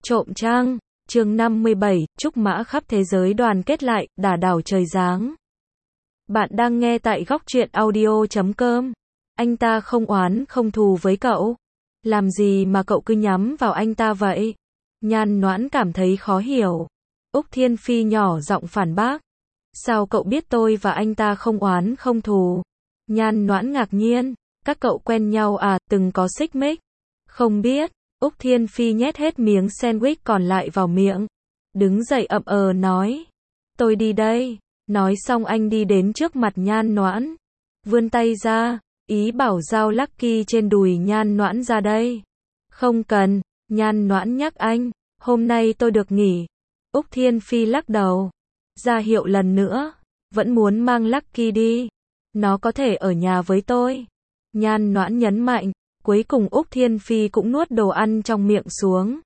Trộm Trang, chương 57, Trúc Mã khắp thế giới đoàn kết lại, đả đảo trời giáng. Bạn đang nghe tại góc truyện audio.com. Anh ta không oán không thù với cậu. Làm gì mà cậu cứ nhắm vào anh ta vậy? Nhan Noãn cảm thấy khó hiểu. Úc Thiên Phi nhỏ giọng phản bác. Sao cậu biết tôi và anh ta không oán không thù? Nhan Noãn ngạc nhiên. Các cậu quen nhau à, từng có xích mích? Không biết. Úc Thiên Phi nhét hết miếng sandwich còn lại vào miệng. Đứng dậy ậm nói. Tôi đi đây. Nói xong anh đi đến trước mặt Nhan Noãn. Vươn tay ra, ý bảo giao Lucky trên đùi Nhan Noãn ra đây. Không cần, Nhan Noãn nhắc anh. Hôm nay tôi được nghỉ. Úc Thiên Phi lắc đầu. Ra hiệu lần nữa. Vẫn muốn mang Lucky đi. Nó có thể ở nhà với tôi. Nhan Noãn nhấn mạnh. Cuối cùng Úc Thiên Phi cũng nuốt đồ ăn trong miệng xuống.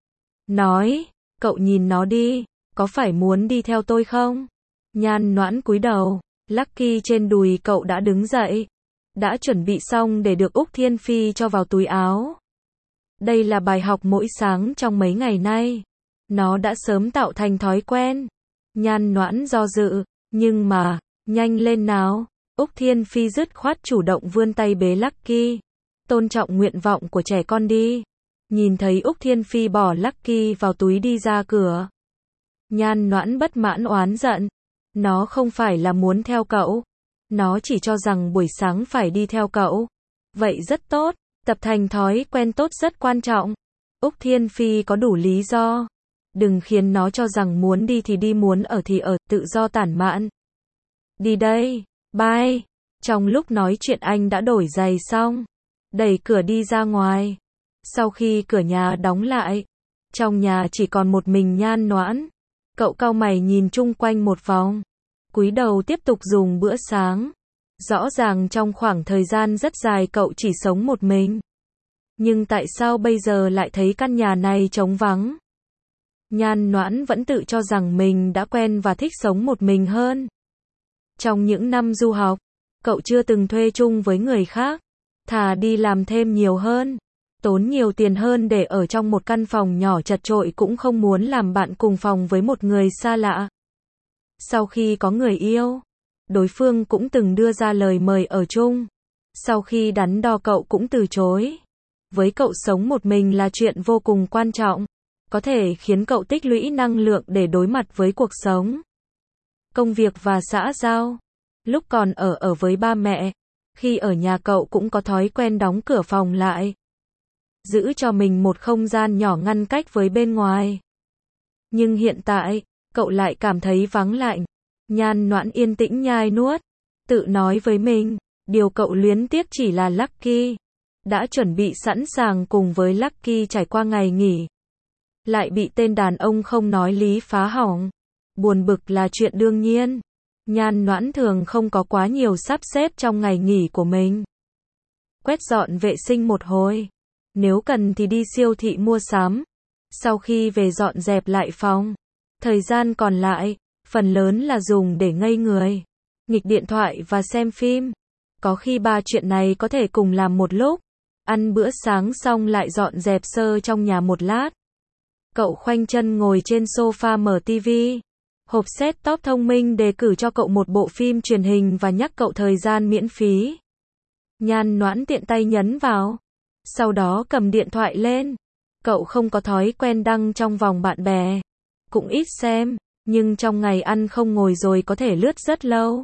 Nói, cậu nhìn nó đi, có phải muốn đi theo tôi không? Nhan Noãn cúi đầu, Lucky trên đùi cậu đã đứng dậy. Đã chuẩn bị xong để được Úc Thiên Phi cho vào túi áo. Đây là bài học mỗi sáng trong mấy ngày nay. Nó đã sớm tạo thành thói quen. Nhan Noãn do dự, nhưng mà, nhanh lên nào. Úc Thiên Phi dứt khoát chủ động vươn tay bế Lucky. Tôn trọng nguyện vọng của trẻ con đi. Nhìn thấy Úc Thiên Phi bỏ Lucky vào túi đi ra cửa. Nhan Noãn bất mãn oán giận. Nó không phải là muốn theo cậu. Nó chỉ cho rằng buổi sáng phải đi theo cậu. Vậy rất tốt. Tập thành thói quen tốt rất quan trọng. Úc Thiên Phi có đủ lý do. Đừng khiến nó cho rằng muốn đi thì đi, muốn ở thì ở, tự do tản mạn. Đi đây. Bye. Trong lúc nói chuyện anh đã đổi giày xong. Đẩy cửa đi ra ngoài. Sau khi cửa nhà đóng lại, trong nhà chỉ còn một mình Nhan Noãn. Cậu cau mày nhìn chung quanh một vòng, cúi đầu tiếp tục dùng bữa sáng. Rõ ràng trong khoảng thời gian rất dài cậu chỉ sống một mình. Nhưng tại sao bây giờ lại thấy căn nhà này trống vắng? Nhan Noãn vẫn tự cho rằng mình đã quen và thích sống một mình hơn. Trong những năm du học, cậu chưa từng thuê chung với người khác. Thà đi làm thêm nhiều hơn, tốn nhiều tiền hơn để ở trong một căn phòng nhỏ chật chội cũng không muốn làm bạn cùng phòng với một người xa lạ. Sau khi có người yêu, đối phương cũng từng đưa ra lời mời ở chung. Sau khi đắn đo cậu cũng từ chối. Với cậu sống một mình là chuyện vô cùng quan trọng. Có thể khiến cậu tích lũy năng lượng để đối mặt với cuộc sống, công việc và xã giao. Lúc còn ở với ba mẹ, khi ở nhà cậu cũng có thói quen đóng cửa phòng lại. Giữ cho mình một không gian nhỏ ngăn cách với bên ngoài. Nhưng hiện tại, cậu lại cảm thấy vắng lạnh. Nhan Noãn yên tĩnh nhai nuốt. Tự nói với mình, điều cậu luyến tiếc chỉ là Lucky. Đã chuẩn bị sẵn sàng cùng với Lucky trải qua ngày nghỉ. Lại bị tên đàn ông không nói lý phá hỏng. Buồn bực là chuyện đương nhiên. Nhan Noãn thường không có quá nhiều sắp xếp trong ngày nghỉ của mình. Quét dọn vệ sinh một hồi. Nếu cần thì đi siêu thị mua sắm. Sau khi về dọn dẹp lại phòng. Thời gian còn lại, phần lớn là dùng để ngây người, nghịch điện thoại và xem phim. Có khi ba chuyện này có thể cùng làm một lúc. Ăn bữa sáng xong lại dọn dẹp sơ trong nhà một lát. Cậu khoanh chân ngồi trên sofa mở tivi. Hộp set top thông minh đề cử cho cậu một bộ phim truyền hình và nhắc cậu thời gian miễn phí. Nhan Noãn tiện tay nhấn vào. Sau đó cầm điện thoại lên. Cậu không có thói quen đăng trong vòng bạn bè. Cũng ít xem, nhưng trong ngày ăn không ngồi rồi có thể lướt rất lâu.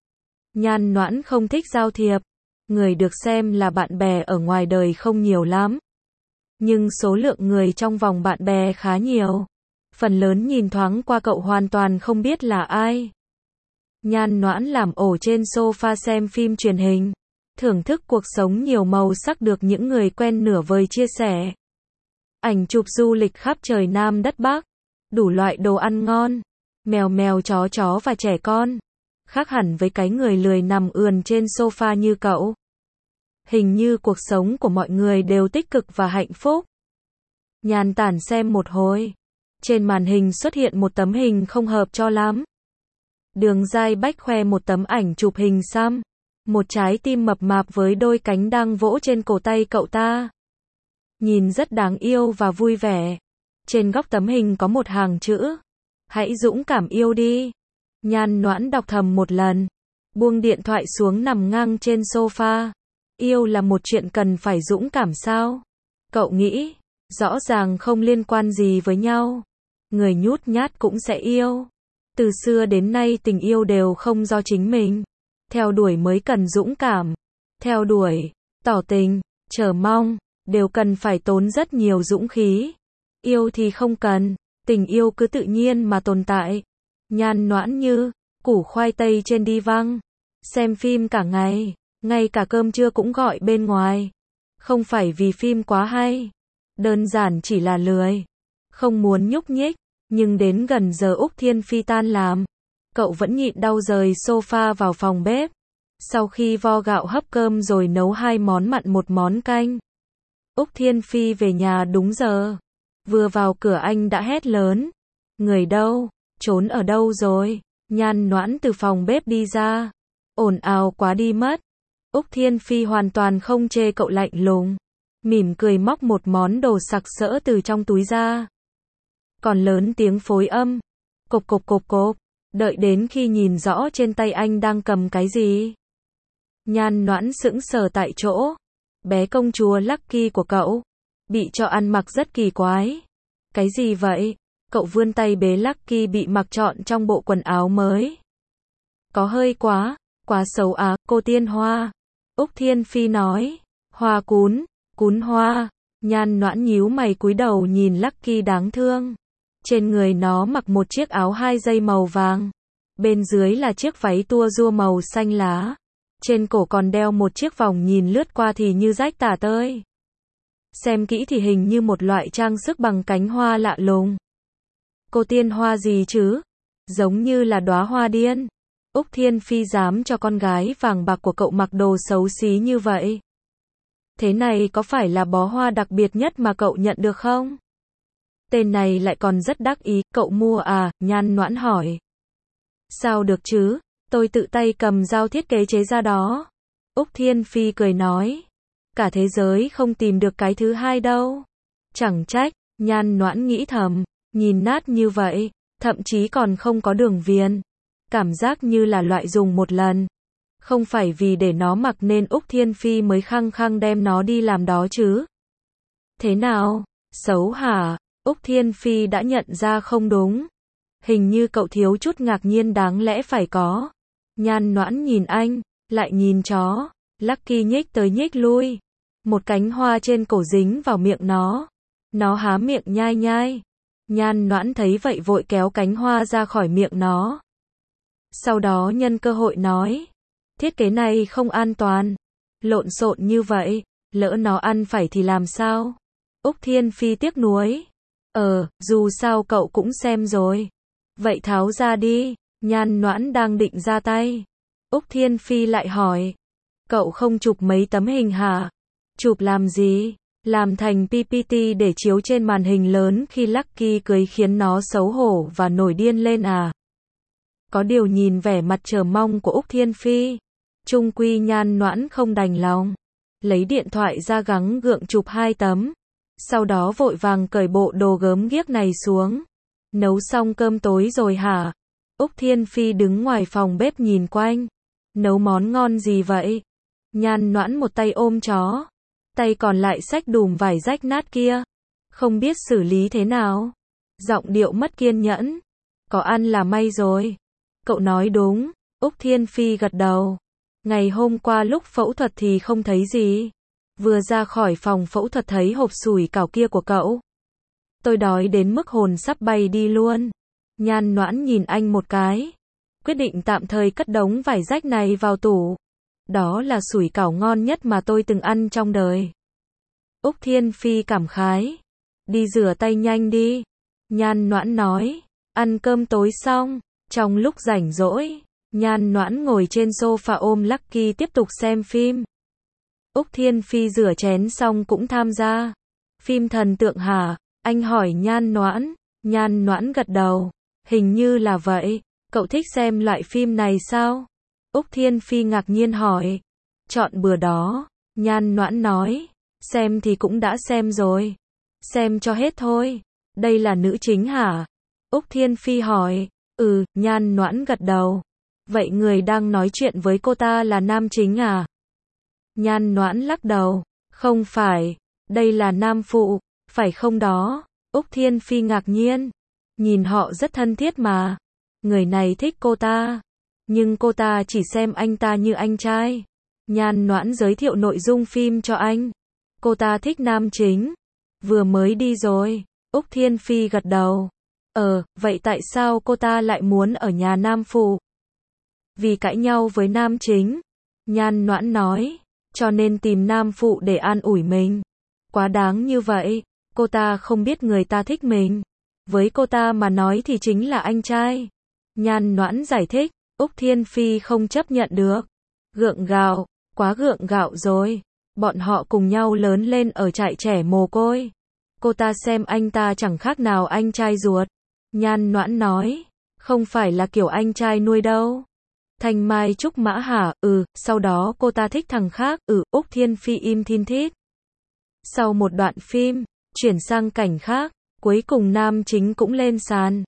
Nhan Noãn không thích giao thiệp. Người được xem là bạn bè ở ngoài đời không nhiều lắm. Nhưng số lượng người trong vòng bạn bè khá nhiều. Phần lớn nhìn thoáng qua cậu hoàn toàn không biết là ai. Nhan Noãn làm ổ trên sofa xem phim truyền hình. Thưởng thức cuộc sống nhiều màu sắc được những người quen nửa vời chia sẻ. Ảnh chụp du lịch khắp trời Nam đất Bắc. Đủ loại đồ ăn ngon. Mèo mèo chó và trẻ con. Khác hẳn với cái người lười nằm ườn trên sofa như cậu. Hình như cuộc sống của mọi người đều tích cực và hạnh phúc. Nhàn tản xem một hồi. Trên màn hình xuất hiện một tấm hình không hợp cho lắm. Đường Giai Bách khoe một tấm ảnh chụp hình xăm. Một trái tim mập mạp với đôi cánh đang vỗ trên cổ tay cậu ta. Nhìn rất đáng yêu và vui vẻ. Trên góc tấm hình có một hàng chữ. Hãy dũng cảm yêu đi. Nhan Noãn đọc thầm một lần. Buông điện thoại xuống nằm ngang trên sofa. Yêu là một chuyện cần phải dũng cảm sao? Cậu nghĩ, rõ ràng không liên quan gì với nhau. Người nhút nhát cũng sẽ yêu. Từ xưa đến nay tình yêu đều không do chính mình. Theo đuổi mới cần dũng cảm. Theo đuổi, tỏ tình, chờ mong, đều cần phải tốn rất nhiều dũng khí. Yêu thì không cần, tình yêu cứ tự nhiên mà tồn tại. Nhan Noãn như củ khoai tây trên đi văng, xem phim cả ngày, ngay cả cơm trưa cũng gọi bên ngoài. Không phải vì phim quá hay, đơn giản chỉ là lười, không muốn nhúc nhích. Nhưng đến gần giờ Úc Thiên Phi tan làm, cậu vẫn nhịn đau rời sofa vào phòng bếp. Sau khi vo gạo hấp cơm rồi nấu 2 món mặn 1 món canh. Úc Thiên Phi về nhà đúng giờ. Vừa vào cửa anh đã hét lớn. Người đâu? Trốn ở đâu rồi? Nhan Noãn từ phòng bếp đi ra. Ồn ào quá đi mất. Úc Thiên Phi hoàn toàn không chê cậu lạnh lùng. Mỉm cười móc một món đồ sặc sỡ từ trong túi ra. Còn lớn tiếng phối âm. Cộp cộp cộp cộp. Đợi đến khi nhìn rõ trên tay anh đang cầm cái gì. Nhan Noãn sững sờ tại chỗ. Bé công chúa Lucky của cậu bị cho ăn mặc rất kỳ quái. Cái gì vậy? Cậu vươn tay bế Lucky bị mặc trọn trong bộ quần áo mới. Có hơi quá xấu à, cô Tiên Hoa. Úc Thiên Phi nói. Hoa cún, cún hoa. Nhan Noãn nhíu mày cúi đầu nhìn Lucky đáng thương. Trên người nó mặc một chiếc áo 2 dây màu vàng. Bên dưới là chiếc váy tua rua màu xanh lá. Trên cổ còn đeo một chiếc vòng nhìn lướt qua thì như rách tả tơi. Xem kỹ thì hình như một loại trang sức bằng cánh hoa lạ lùng. Cô Tiên Hoa gì chứ? Giống như là đóa hoa điên. Úc Thiên Phi dám cho con gái vàng bạc của cậu mặc đồ xấu xí như vậy. Thế này có phải là bó hoa đặc biệt nhất mà cậu nhận được không? Tên này lại còn rất đắc ý, cậu mua à? Nhan Noãn hỏi. Sao được chứ? Tôi tự tay cầm dao thiết kế chế ra đó. Úc Thiên Phi cười nói. Cả thế giới không tìm được cái thứ hai đâu. Chẳng trách, Nhan Noãn nghĩ thầm, nhìn nát như vậy, thậm chí còn không có đường viền. Cảm giác như là loại dùng một lần. Không phải vì để nó mặc nên Úc Thiên Phi mới khăng khăng đem nó đi làm đó chứ. Thế nào? Xấu hả? Úc Thiên Phi đã nhận ra không đúng. Hình như cậu thiếu chút ngạc nhiên đáng lẽ phải có. Nhan Noãn nhìn anh, lại nhìn chó. Lucky nhích tới nhích lui. Một cánh hoa trên cổ dính vào miệng nó. Nó há miệng nhai nhai. Nhan Noãn thấy vậy vội kéo cánh hoa ra khỏi miệng nó. Sau đó nhân cơ hội nói. Thiết kế này không an toàn. Lộn xộn như vậy, lỡ nó ăn phải thì làm sao? Úc Thiên Phi tiếc nuối. Dù sao cậu cũng xem rồi. Vậy tháo ra đi. Nhan Noãn đang định ra tay. Úc Thiên Phi lại hỏi. Cậu không chụp mấy tấm hình hả? Chụp làm gì? Làm thành PPT để chiếu trên màn hình lớn khi Lucky cưới khiến nó xấu hổ và nổi điên lên à? Có điều nhìn vẻ mặt chờ mong của Úc Thiên Phi. Chung quy Nhan Noãn không đành lòng. Lấy điện thoại ra gắng gượng chụp 2 tấm. Sau đó vội vàng cởi bộ đồ gớm ghiếc này xuống. Nấu xong cơm tối rồi hả? Úc Thiên Phi đứng ngoài phòng bếp nhìn quanh. Nấu món ngon gì vậy? Nhan Noãn một tay ôm chó. Tay còn lại xách đùm vải rách nát kia. Không biết xử lý thế nào. Giọng điệu mất kiên nhẫn. Có ăn là may rồi. Cậu nói đúng. Úc Thiên Phi gật đầu. Ngày hôm qua lúc phẫu thuật thì không thấy gì. Vừa ra khỏi phòng phẫu thuật thấy hộp sủi cảo kia của cậu. Tôi đói đến mức hồn sắp bay đi luôn. Nhan Noãn nhìn anh một cái. Quyết định tạm thời cất đống vải rách này vào tủ. Đó là sủi cảo ngon nhất mà tôi từng ăn trong đời. Úc Thiên Phi cảm khái. Đi rửa tay nhanh đi. Nhan Noãn nói. Ăn cơm tối xong. Trong lúc rảnh rỗi, Nhan Noãn ngồi trên sofa ôm Lucky tiếp tục xem phim. Úc Thiên Phi rửa chén xong cũng tham gia. Phim thần tượng hả? Anh hỏi Nhan Noãn. Nhan Noãn gật đầu. Hình như là vậy. Cậu thích xem loại phim này sao? Úc Thiên Phi ngạc nhiên hỏi. Chọn bữa đó. Nhan Noãn nói. Xem thì cũng đã xem rồi. Xem cho hết thôi. Đây là nữ chính hả? Úc Thiên Phi hỏi. Nhan Noãn gật đầu. Vậy người đang nói chuyện với cô ta là nam chính à? Nhan Noãn lắc đầu. Không phải, đây là nam phụ, phải không đó? Úc Thiên Phi ngạc nhiên. Nhìn họ rất thân thiết mà. Người này thích cô ta. Nhưng cô ta chỉ xem anh ta như anh trai. Nhan Noãn giới thiệu nội dung phim cho anh. Cô ta thích nam chính. Vừa mới đi rồi. Úc Thiên Phi gật đầu. Vậy tại sao cô ta lại muốn ở nhà nam phụ? Vì cãi nhau với nam chính. Nhan Noãn nói. Cho nên tìm nam phụ để an ủi mình. Quá đáng như vậy. Cô ta không biết người ta thích mình. Với cô ta mà nói thì chính là anh trai. Nhan Noãn giải thích. Úc Thiên Phi không chấp nhận được. Gượng gạo, quá gượng gạo rồi. Bọn họ cùng nhau lớn lên ở trại trẻ mồ côi. Cô ta xem anh ta chẳng khác nào anh trai ruột. Nhan Noãn nói. Không phải là kiểu anh trai nuôi đâu. Thanh Mai Trúc Mã hả? Sau đó cô ta thích thằng khác. Úc Thiên Phi im thin thít. Sau một đoạn phim, chuyển sang cảnh khác, cuối cùng nam chính cũng lên sàn.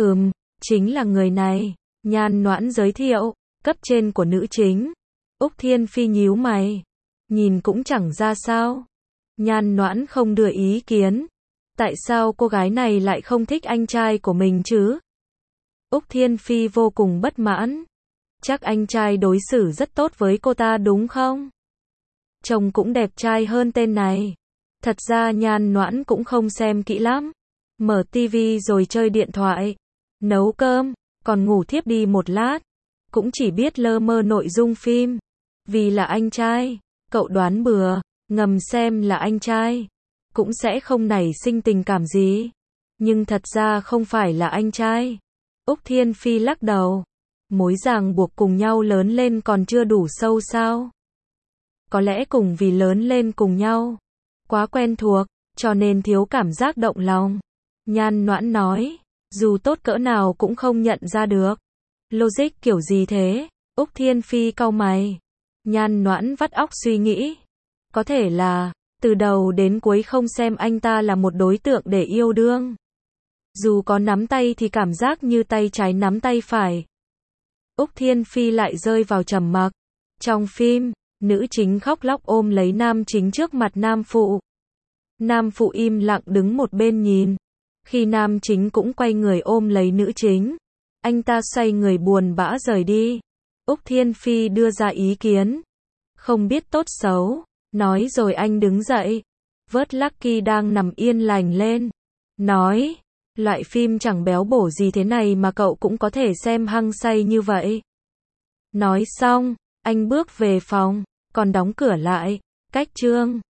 Chính là người này. Nhan Noãn giới thiệu, cấp trên của nữ chính. Úc Thiên Phi nhíu mày. Nhìn cũng chẳng ra sao. Nhan Noãn không đưa ý kiến. Tại sao cô gái này lại không thích anh trai của mình chứ? Úc Thiên Phi vô cùng bất mãn. Chắc anh trai đối xử rất tốt với cô ta đúng không? Trông cũng đẹp trai hơn tên này. Thật ra Nhan Noãn cũng không xem kỹ lắm. Mở tivi rồi chơi điện thoại. Nấu cơm, còn ngủ thiếp đi một lát. Cũng chỉ biết lơ mơ nội dung phim. Vì là anh trai, cậu đoán bừa, ngầm xem là anh trai. Cũng sẽ không nảy sinh tình cảm gì. Nhưng thật ra không phải là anh trai. Úc Thiên Phi lắc đầu. Mối ràng buộc cùng nhau lớn lên còn chưa đủ sâu sao? Có lẽ cùng vì lớn lên cùng nhau. Quá quen thuộc, cho nên thiếu cảm giác động lòng. Nhan Noãn nói. Dù tốt cỡ nào cũng không nhận ra được. Logic kiểu gì thế? Úc Thiên Phi cau mày. Nhan Noãn vắt óc suy nghĩ. Có thể là, từ đầu đến cuối không xem anh ta là một đối tượng để yêu đương. Dù có nắm tay thì cảm giác như tay trái nắm tay phải. Úc Thiên Phi lại rơi vào trầm mặc. Trong phim, nữ chính khóc lóc ôm lấy nam chính trước mặt nam phụ. Nam phụ im lặng đứng một bên nhìn. Khi nam chính cũng quay người ôm lấy nữ chính, anh ta xoay người buồn bã rời đi. Úc Thiên Phi đưa ra ý kiến. Không biết tốt xấu. Nói rồi anh đứng dậy. Vớt Lucky đang nằm yên lành lên. Nói. Loại phim chẳng béo bổ gì thế này mà cậu cũng có thể xem hăng say như vậy. Nói xong, anh bước về phòng, còn đóng cửa lại. Cách chương